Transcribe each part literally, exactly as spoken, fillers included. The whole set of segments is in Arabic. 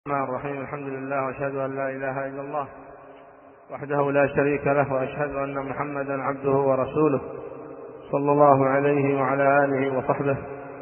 الرحمن الرحيم. الحمد لله واشهد ان لا اله الا الله وحده لا شريك له، واشهد ان محمدا عبده ورسوله صلى الله عليه وعلى اله وصحبه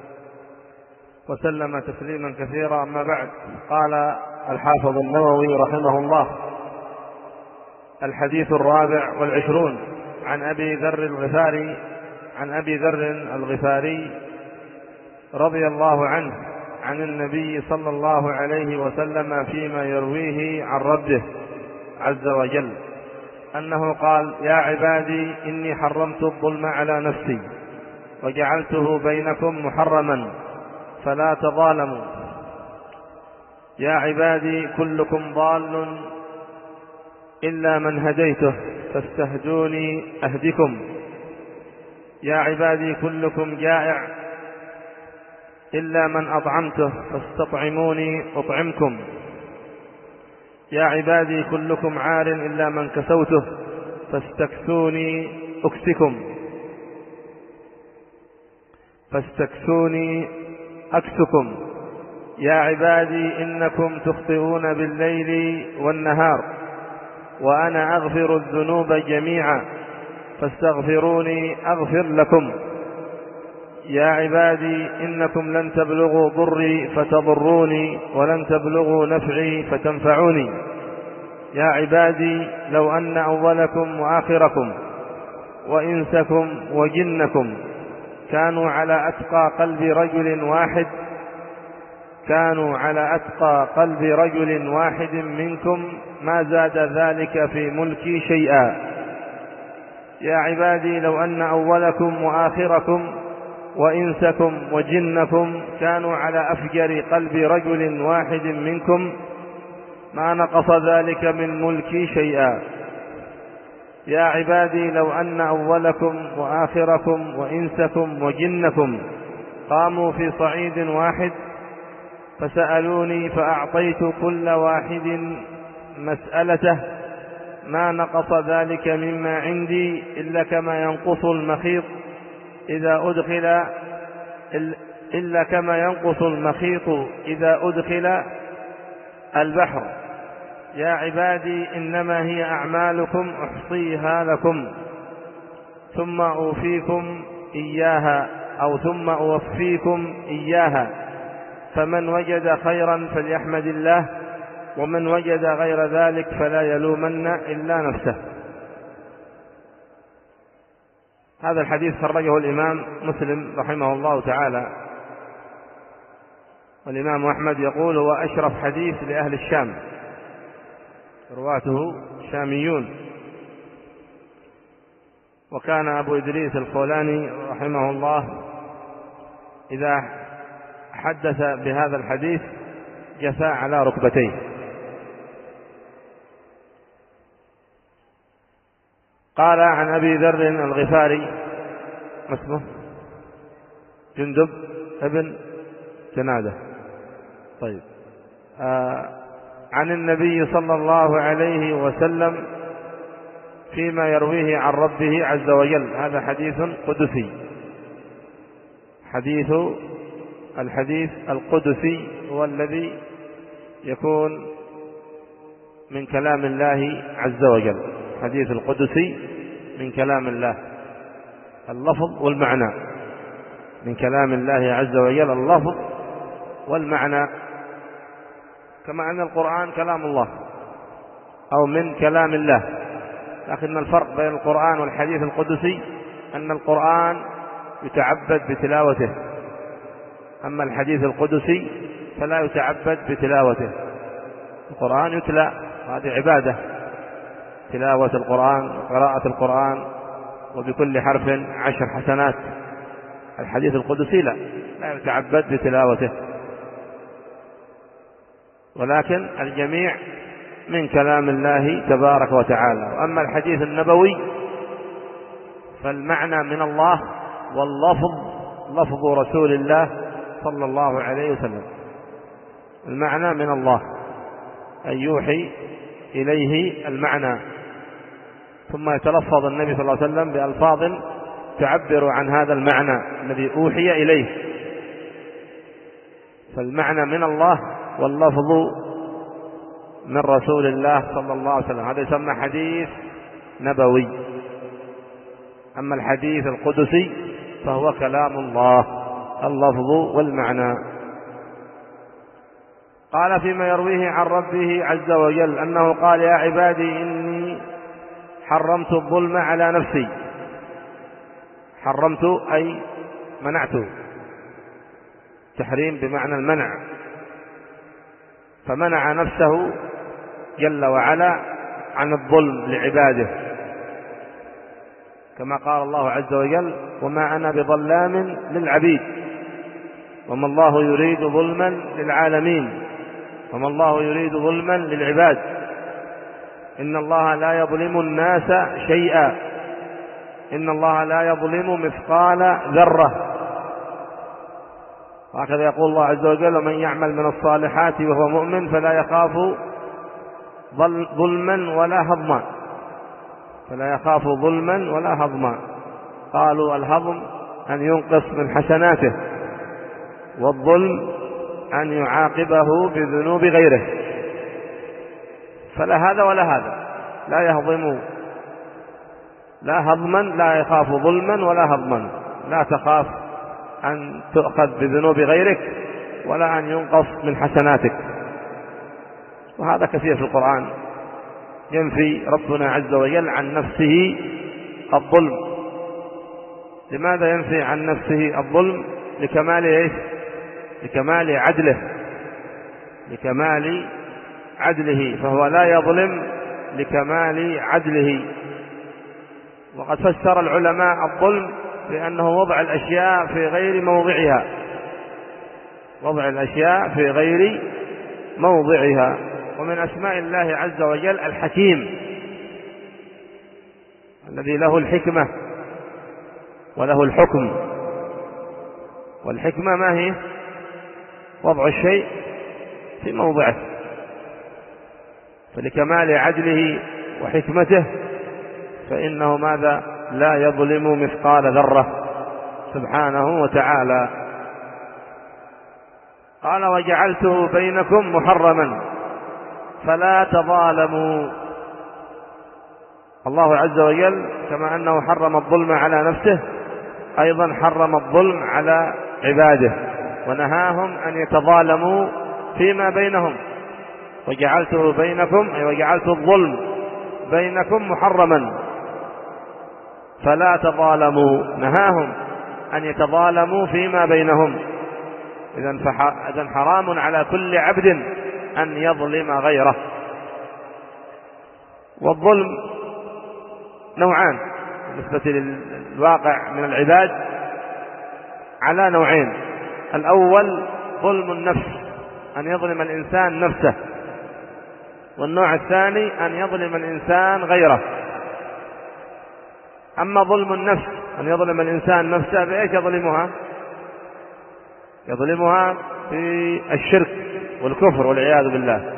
وسلم تسليما كثيرا. اما بعد، قال الحافظ النووي رحمه الله: الحديث الرابع والعشرون عن ابي ذر الغفاري عن ابي ذر الغفاري رضي الله عنه عن النبي صلى الله عليه وسلم فيما يرويه عن ربه عز وجل أنه قال: يا عبادي إني حرمت الظلم على نفسي وجعلته بينكم محرما فلا تظالموا. يا عبادي كلكم ضال إلا من هديته فاستهدوني أهدكم. يا عبادي كلكم جائع إلا من أطعمته فاستطعموني أطعمكم. يا عبادي كلكم عار إلا من كسوته فاستكسوني أكسكم فاستكسوني أكسكم. يا عبادي إنكم تخطئون بالليل والنهار وأنا أغفر الذنوب جميعا فاستغفروني أغفر لكم. يا عبادي إنكم لن تبلغوا ضري فتضروني ولن تبلغوا نفعي فتنفعوني. يا عبادي لو أن أولكم وآخركم وإنسكم وجنكم كانوا على أتقى قلب رجل واحد كانوا على أتقى قلب رجل واحد منكم ما زاد ذلك في ملكي شيئا. يا عبادي لو أن أولكم وآخركم وإنسكم وجنكم كانوا على أفجر قلب رجل واحد منكم ما نقص ذلك من ملكي شيئا. يا عبادي لو أن أولكم وآخركم وإنسكم وجنكم قاموا في صعيد واحد فسألوني فأعطيت كل واحد مسألته ما نقص ذلك مما عندي إلا كما ينقص المخيط إذا أدخل إلا كما ينقص المخيط إذا أدخل البحر. يا عبادي إنما هي أعمالكم أحصيها لكم ثم أوفيكم إياها أو ثم أوفيكم إياها، فمن وجد خيرا فليحمد الله ومن وجد غير ذلك فلا يلومن إلا نفسه. هذا الحديث خرجه الإمام مسلم رحمه الله تعالى، والإمام أحمد يقول: هو أشرف حديث لأهل الشام، رواته شاميون. وكان أبو إدريس الخولاني رحمه الله إذا حدث بهذا الحديث جثى على ركبتيه. قال عن أبي ذر الغفاري، ما اسمه؟ جندب ابن جنادة. طيب. آه عن النبي صلى الله عليه وسلم فيما يرويه عن ربه عز وجل. هذا حديث قدسي، حديث الحديث القدسي هو الذي يكون من كلام الله عز وجل. حديث القدسي من كلام الله، اللفظ والمعنى، من كلام الله عز وجل اللفظ والمعنى، كما أن القرآن كلام الله أو من كلام الله. لكن الفرق بين القرآن والحديث القدسي أن القرآن يتعبد بتلاوته، أما الحديث القدسي فلا يتعبد بتلاوته. القرآن يتلى، هذه عبادة، تلاوة القرآن وقراءة القرآن، وبكل حرف عشر حسنات. الحديث القدسي لا لا يتعبد بتلاوته، ولكن الجميع من كلام الله تبارك وتعالى. وأما الحديث النبوي فالمعنى من الله، واللفظ لفظ رسول الله صلى الله عليه وسلم. المعنى من الله أن يوحي إليه المعنى، ثم يتلفظ النبي صلى الله عليه وسلم بألفاظ تعبر عن هذا المعنى الذي أوحي إليه. فالمعنى من الله واللفظ من رسول الله صلى الله عليه وسلم، هذا يسمى حديث نبوي. أما الحديث القدسي فهو كلام الله اللفظ والمعنى. قال فيما يرويه عن ربه عز وجل أنه قال: يا عبادي إني حرمت الظلم على نفسي. حرمت أي منعته، تحريم بمعنى المنع، فمنع نفسه جل وعلا عن الظلم لعباده، كما قال الله عز وجل: وما أنا بظلام للعبيد، وما الله يريد ظلما للعالمين، وما الله يريد ظلما للعباد، إن الله لا يظلم الناس شيئا، إن الله لا يظلم مثقال ذرة. وهكذا يقول الله عز وجل: ومن يعمل من الصالحات وهو مؤمن فلا يخاف ظلما ولا هضما، فلا يخاف ظلما ولا هضما. قالوا الهضم أن ينقص من حسناته، والظلم أن يعاقبه بذنوب غيره، فلا هذا ولا هذا، لا يهضم، لا هضما، لا يخاف ظلما ولا هضما، لا تخاف أن تؤخذ بذنوب غيرك ولا أن ينقص من حسناتك. وهذا كثير في القرآن، ينفي ربنا عز وجل عن نفسه الظلم. لماذا ينفي عن نفسه الظلم؟ لكمال ايش؟ لكمال عدله، لكمال عدله، فهو لا يظلم لكمال عدله. وقد فسر العلماء الظلم بأنه وضع الأشياء في غير موضعها، وضع الأشياء في غير موضعها. ومن أسماء الله عز وجل الحكيم، الذي له الحكمة وله الحكم. والحكمة ما هي؟ وضع الشيء في موضعه. فلكمال عدله وحكمته فإنه ماذا؟ لا يظلم مثقال ذرة سبحانه وتعالى. قال: وجعلته بينكم محرما فلا تظالموا. الله عز وجل كما أنه حرم الظلم على نفسه، أيضا حرم الظلم على عباده، ونهاهم أن يتظالموا فيما بينهم. وجعلته بينكم أي وجعلت الظلم بينكم محرما فلا تظالموا، نهاهم أن يتظالموا فيما بينهم. إذن حرام على كل عبد أن يظلم غيره. والظلم نوعان بالنسبة للواقع من العباد، على نوعين: الأول ظلم النفس، أن يظلم الإنسان نفسه، والنوع الثاني أن يظلم الإنسان غيره. أما ظلم النفس، أن يظلم الإنسان نفسه، بإيش يظلمها؟ يظلمها بالشرك والكفر والعياذ بالله،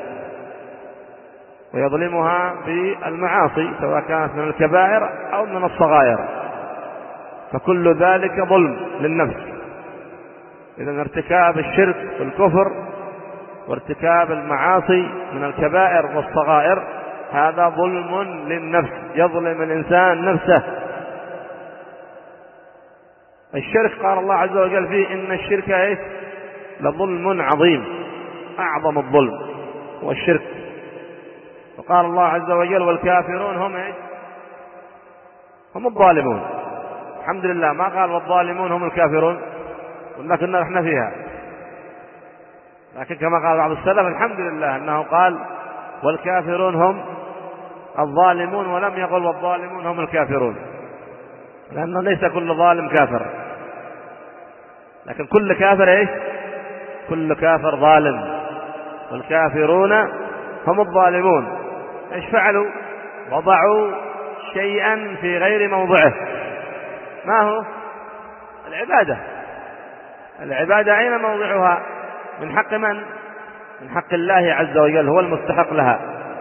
ويظلمها بالمعاصي سواء كانت من الكبائر أو من الصغائر، فكل ذلك ظلم للنفس. إذن ارتكاب الشرك والكفر وارتكاب المعاصي من الكبائر والصغائر هذا ظلم للنفس، يظلم الإنسان نفسه. الشرك قال الله عز وجل فيه: إن الشرك إيه؟ لظلم عظيم، أعظم الظلم هو الشرك. وقال الله عز وجل: والكافرون هم إيه؟ هم الظالمون. الحمد لله ما قال والظالمون هم الكافرون، ولكننا احنا فيها. لكن كما قال بعض السلف الحمد لله أنه قال والكافرون هم الظالمون، ولم يقل والظالمون هم الكافرون، لأنه ليس كل ظالم كافر، لكن كل كافر ايش؟ كل كافر ظالم. والكافرون هم الظالمون. ايش فعلوا؟ وضعوا شيئا في غير موضعه. ما هو؟ العبادة. العبادة أين موضعها؟ من حق من؟ من حق الله عز وجل، هو المستحق لها،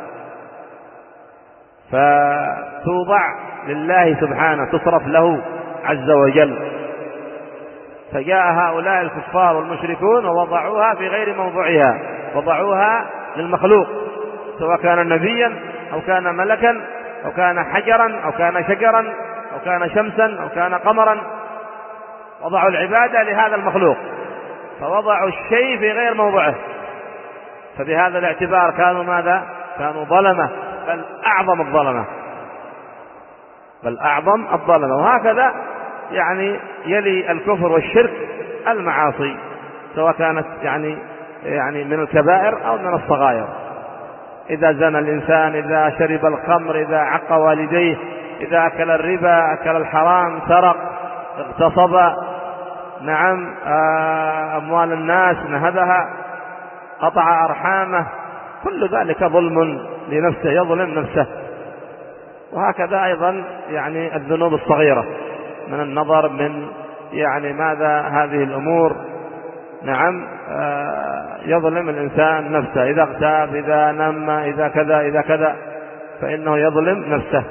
فتوضع لله سبحانه، تصرف له عز وجل. فجاء هؤلاء الكفار والمشركون ووضعوها في غير موضوعها، وضعوها للمخلوق، سواء كان نبيا أو كان ملكا أو كان حجرا أو كان شجرا أو كان شمسا أو كان قمرا، وضعوا العبادة لهذا المخلوق، فوضعوا الشيء في غير موضعه، فبهذا الاعتبار كانوا ماذا؟ كانوا ظلمة، بل أعظم الظلمة، بل أعظم الظلمة. وهكذا يعني يلي الكفر والشرك المعاصي، سواء كانت يعني يعني من الكبائر أو من الصغائر. إذا زنى الإنسان، إذا شرب الخمر، إذا عق والديه، إذا أكل الربا، أكل الحرام، سرق، اغتصب، نعم، أموال الناس نهبها، قطع أرحامه، كل ذلك ظلم لنفسه، يظلم نفسه. وهكذا أيضا يعني الذنوب الصغيرة من النظر، من يعني ماذا هذه الأمور، نعم، يظلم الإنسان نفسه، إذا اغتاب، إذا نم، إذا كذا إذا كذا، فإنه يظلم نفسه.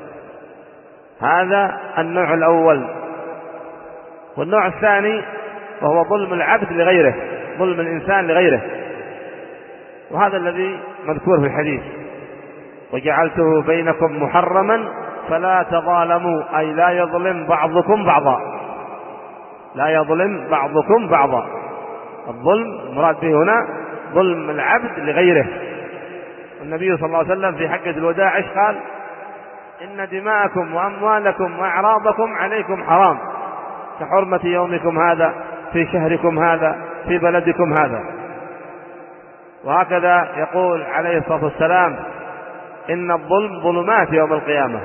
هذا النوع الأول. والنوع الثاني وهو ظلم العبد لغيره، ظلم الإنسان لغيره، وهذا الذي مذكور في الحديث: وجعلته بينكم محرما فلا تظالموا، أي لا يظلم بعضكم بعضا، لا يظلم بعضكم بعضا. الظلم المراد به هنا ظلم العبد لغيره. النبي صلى الله عليه وسلم في حجة الوداع قال: إن دماءكم وأموالكم وأعراضكم عليكم حرام كحرمة يومكم هذا في شهركم هذا في بلدكم هذا. وهكذا يقول عليه الصلاة والسلام: إن الظلم ظلمات يوم القيامة.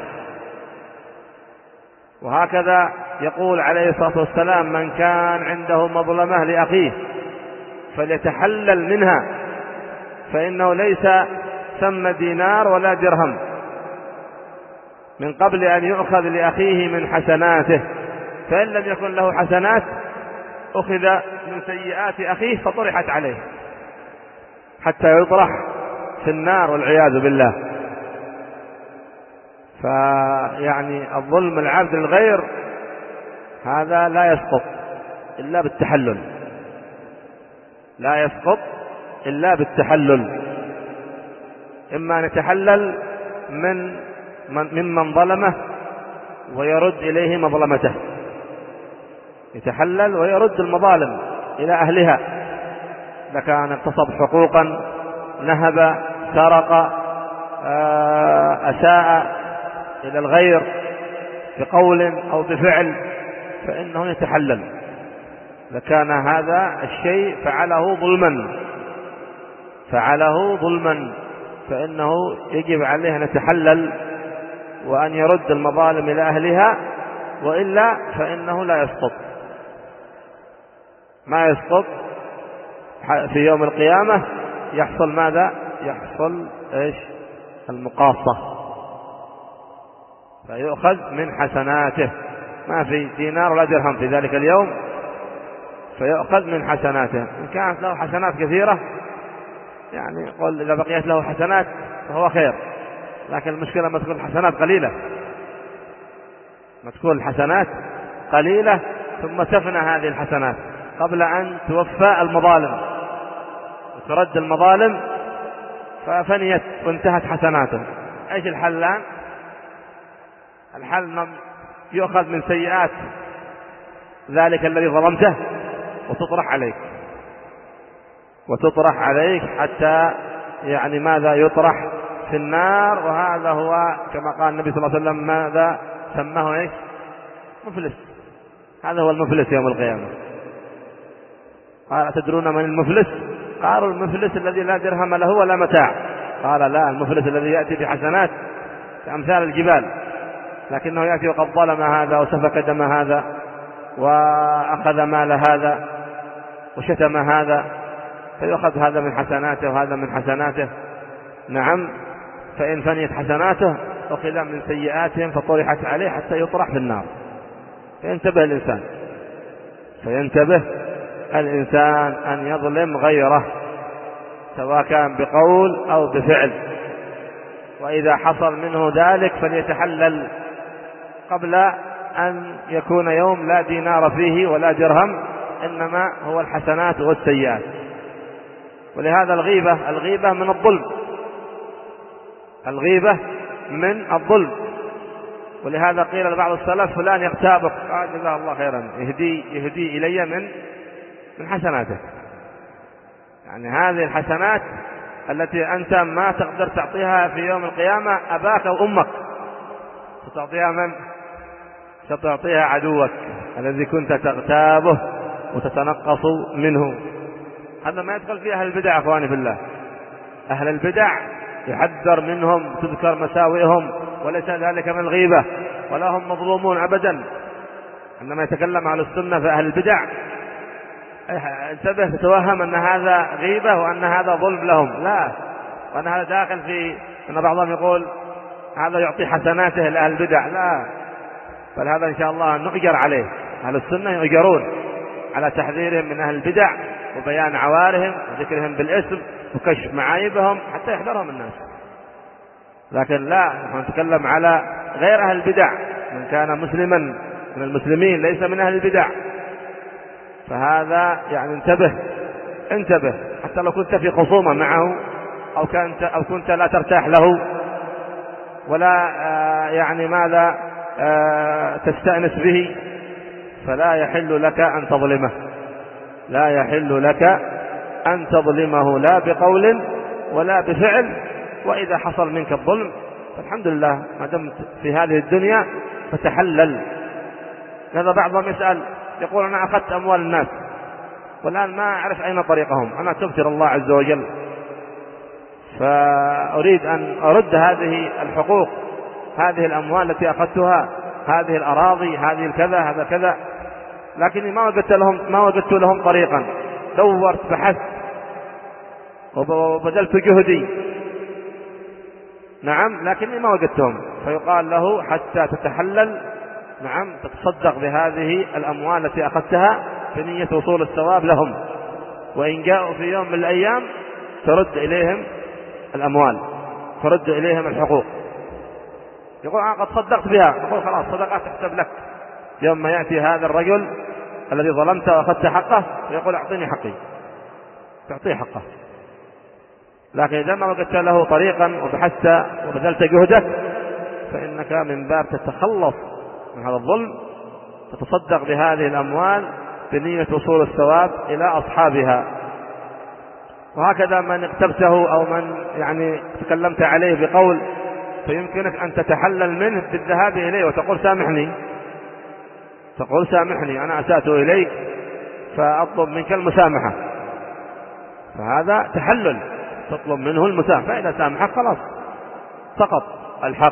وهكذا يقول عليه الصلاة والسلام: من كان عنده مظلمة لأخيه فليتحلل منها، فإنه ليس ثم دينار ولا درهم من قبل أن يؤخذ لأخيه من حسناته، فإن لم يكن له حسنات أخذ من سيئات أخيه فطرحت عليه حتى يطرح في النار والعياذ بالله. فيعني الظلم العبد للغير هذا لا يسقط إلا بالتحلل، لا يسقط إلا بالتحلل. إما أن يتحلل من ممن ظلمه ويرد إليه مظلمته، يتحلل ويرد المظالم إلى أهلها، إذا كان اغتصب حقوقا، نهب، سرق، أساء إلى الغير بقول أو بفعل، فإنه يتحلل. إذا كان هذا الشيء فعله ظلما فعله ظلما فإنه يجب عليه أن يتحلل وأن يرد المظالم إلى أهلها، وإلا فإنه لا يسقط، ما يسقط في يوم القيامة. يحصل ماذا؟ يحصل إيش؟ المقاصة، فيؤخذ من حسناته، ما في دينار ولا درهم في ذلك اليوم، فيؤخذ من حسناته. إن كانت له حسنات كثيرة يعني قل إذا بقيت له حسنات فهو خير، لكن المشكلة ما تكون الحسنات قليلة، ما تكون الحسنات قليلة ثم تفنى هذه الحسنات قبل أن توفى المظالم وترد المظالم، ففنيت وانتهت حسناته. ايش الحل الآن؟ الحل يؤخذ من سيئات ذلك الذي ظلمته وتطرح عليك وتطرح عليك حتى يعني ماذا؟ يطرح في النار. وهذا هو كما قال النبي صلى الله عليه وسلم ماذا سماه؟ ايش؟ مفلس. هذا هو المفلس يوم القيامة. قال: أتدرون من المفلس؟ قالوا: المفلس الذي لا درهم له ولا متاع. قال: لا، المفلس الذي يأتي بحسنات كأمثال الجبال، لكنه يأتي وقد ظلم هذا وسفك دم هذا وأخذ مال هذا وشتم هذا، فيأخذ هذا من حسناته وهذا من حسناته. نعم، فإن فنيت حسناته أخذ من سيئاتهم فطرحت عليه حتى يطرح في النار. فينتبه الإنسان فينتبه الإنسان أن يظلم غيره سواء كان بقول أو بفعل، وإذا حصل منه ذلك فليتحلل قبل أن يكون يوم لا دينار فيه ولا درهم، إنما هو الحسنات والسيئات. ولهذا الغيبة الغيبة من الظلم، الغيبة من الظلم. ولهذا قيل لبعض السلف فلان يغتابك، قال جزاه الله خيرا، يهدي يهدي إلي من من حسناته. يعني هذه الحسنات التي أنت ما تقدر تعطيها في يوم القيامة أباك أو أمك، ستعطيها من؟ ستعطيها عدوك الذي كنت تغتابه وتتنقص منه. هذا ما يدخل فيه أهل البدع أخواني في الله. أهل البدع يحذر منهم، تذكر مساوئهم، وليس ذلك من الغيبة ولا هم مظلومون أبدا. عندما يتكلم عن السنة في أهل البدع انتبه، تتوهم أن هذا غيبة وأن هذا ظلم لهم، لا، وأن هذا داخل في أن بعضهم يقول هذا يعطي حسناته لأهل البدع، لا، بل هذا إن شاء الله نؤجر عليه. أهل السنة يؤجرون على تحذيرهم من أهل البدع وبيان عوارهم وذكرهم بالاسم وكشف معايبهم حتى يحذرهم الناس. لكن لا، نحن نتكلم على غير أهل البدع، من كان مسلما من المسلمين ليس من أهل البدع، فهذا يعني انتبه انتبه حتى لو كنت في خصومة معه أو كنت أو كنت لا ترتاح له ولا آه يعني ماذا آه تستأنس به، فلا يحل لك أن تظلمه، لا يحل لك أن تظلمه لا بقول ولا بفعل. وإذا حصل منك الظلم فالحمد لله ما دمت في هذه الدنيا فتحلل. هذا بعضهم يسأل يقول أنا أخذت أموال الناس والآن ما أعرف أين طريقهم، أنا تبت إلى الله عز وجل، فأريد أن أرد هذه الحقوق، هذه الأموال التي أخذتها، هذه الأراضي، هذه الكذا، هذا كذا، لكني ما وجدت لهم ما وجدت لهم طريقا. دورت بحثت وبذلت جهدي، نعم، لكني ما وجدتهم. فيقال له حتى تتحلل، نعم، تتصدق بهذه الأموال التي أخذتها بنية وصول الثواب لهم، وإن جاءوا في يوم من الأيام ترد إليهم الأموال، ترد إليهم الحقوق. يقول أنا قد صدقت بها، يقول خلاص صدقات تحسب لك. يوم ما يأتي هذا الرجل الذي ظلمته وأخذت حقه يقول أعطيني حقي، تعطيه حقه. لكن إذا ما وجدت له طريقا وبحثت وبذلت جهدك فإنك من باب تتخلص من هذا الظلم، تتصدق بهذه الأموال بنية وصول الثواب إلى أصحابها. وهكذا من اغتبته أو من يعني تكلمت عليه بقول فيمكنك أن تتحلل منه بالذهاب إليه وتقول سامحني، تقول سامحني أنا أسأت إليك فأطلب منك المسامحة، فهذا تحلل، تطلب منه المسامحة، فإذا سامحك خلاص سقط الحق.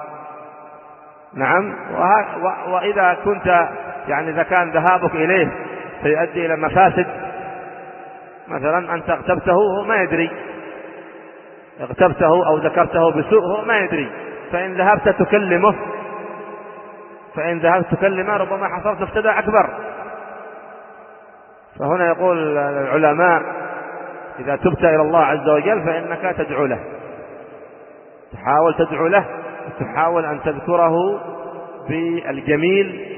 نعم. وإذا كنت يعني إذا كان ذهابك إليه سيؤدي إلى مفاسد، مثلا أنت اغتبته هو ما يدري، اغتبته أو ذكرته بسوء هو ما يدري، فإن ذهبت تكلمه فإن ذهبت تكلمه ربما حصلت افتداء أكبر. فهنا يقول العلماء إذا تبت إلى الله عز وجل فإنك تدعو له، تحاول تدعو له، تحاول أن تذكره بالجميل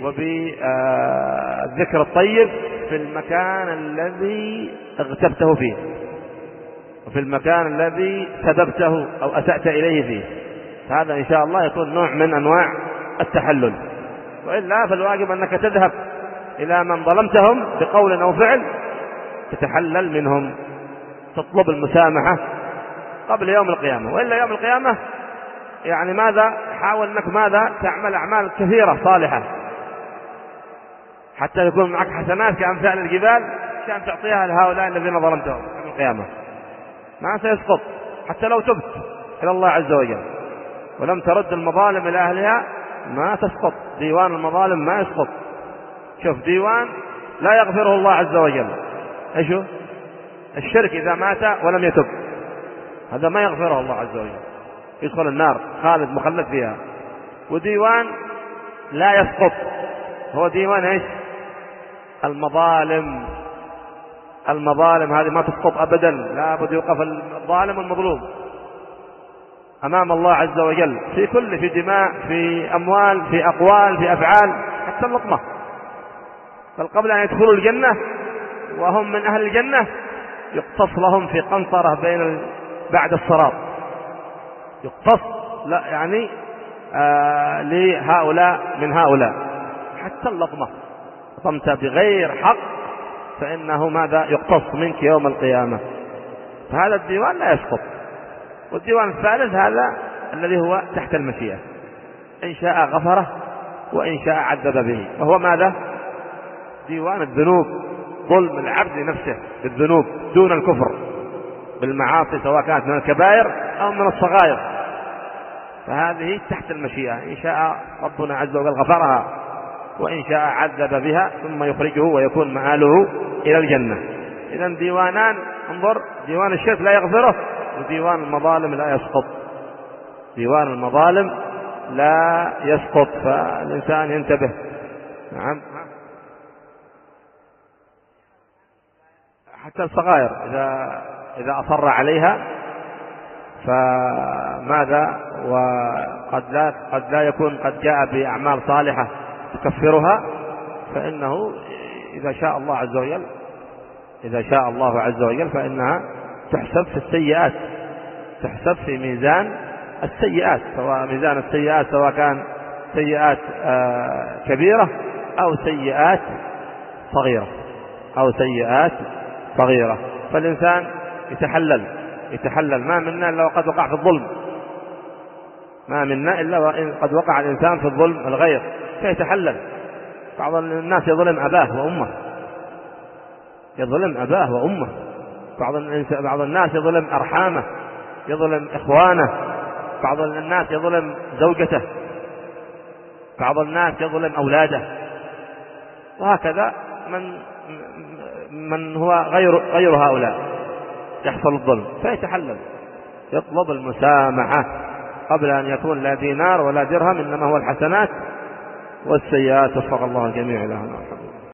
وبالذكر الطيب في المكان الذي اغتبته فيه وفي المكان الذي سببته أو أسأت إليه فيه. هذا إن شاء الله يكون نوع من أنواع التحلل. وإلا فالواجب أنك تذهب إلى من ظلمتهم بقول أو فعل تتحلل منهم، تطلب المسامحة قبل يوم القيامة. وإلا يوم القيامة يعني ماذا؟ حاول أنك ماذا؟ تعمل أعمال كثيرة صالحة حتى يكون معك حسنات كأمثال الجبال كأن تعطيها لهؤلاء الذين ظلمتهم يوم القيامة، ما سيسقط حتى لو تبت إلى الله عز وجل ولم ترد المظالم إلى أهلها ما تسقط. ديوان المظالم ما يسقط. شوف ديوان لا يغفره الله عز وجل، ايشو الشرك إذا مات ولم يتب، هذا ما يغفره الله عز وجل، يدخل النار خالد مخلد فيها. وديوان لا يسقط هو ديوان ايش؟ المظالم. المظالم هذه ما تسقط أبدا، لا بد يوقف الظالم والمظلوم أمام الله عز وجل في كل، في دماء، في أموال، في أقوال، في أفعال، حتى اللقمة. بل قبل أن يدخلوا الجنة وهم من أهل الجنة يقتص لهم في قنطرة بين بعد الصراط، يقتص لا يعني آه لهؤلاء من هؤلاء، حتى اللطمة لطمت بغير حق فإنه ماذا يقتص منك يوم القيامة. فهذا الديوان لا يسقط. والديوان الثالث هذا الذي هو تحت المشيئة، إن شاء غفره وإن شاء عذب به، وهو ماذا؟ ديوان الذنوب، ظلم العبد نفسه بالذنوب دون الكفر بالمعاصي سواء كانت من الكبائر أو من الصغائر، فهذه تحت المشيئة، إن شاء ربنا عز وجل غفرها وإن شاء عذب بها ثم يخرجه ويكون مآله إلى الجنة. إذن ديوانان، انظر، ديوان الشرك لا يغفره، وديوان المظالم لا يسقط. ديوان المظالم لا يسقط، فالإنسان ينتبه. نعم، حتى الصغائر إذا إذا أصر عليها فماذا؟ وقد لا قد لا يكون قد جاء بأعمال صالحة تكفرها، فإنه إذا شاء الله عز وجل إذا شاء الله عز وجل فإنها تحسب في السيئات، تحسب في ميزان السيئات، سواء ميزان السيئات سواء كان سيئات كبيرة أو سيئات صغيرة أو سيئات صغيرة. فالإنسان يتحلل يتحلل ما منا إلا وقد وقع في الظلم، ما منا إلا وقد وقع الإنسان في الظلم الغير، فيتحلل. بعض الناس يظلم أباه وأمه، يظلم أباه وأمه، بعض بعض الناس يظلم أرحامه، يظلم إخوانه، بعض الناس يظلم زوجته، بعض الناس يظلم أولاده، وهكذا من من هو غير غير هؤلاء يحصل الظلم، فيتحلل يطلب المسامحة قبل أن يكون لا دينار ولا درهم، إنما هو الحسنات والسيئات. وفق الله الجميع إلى هنا.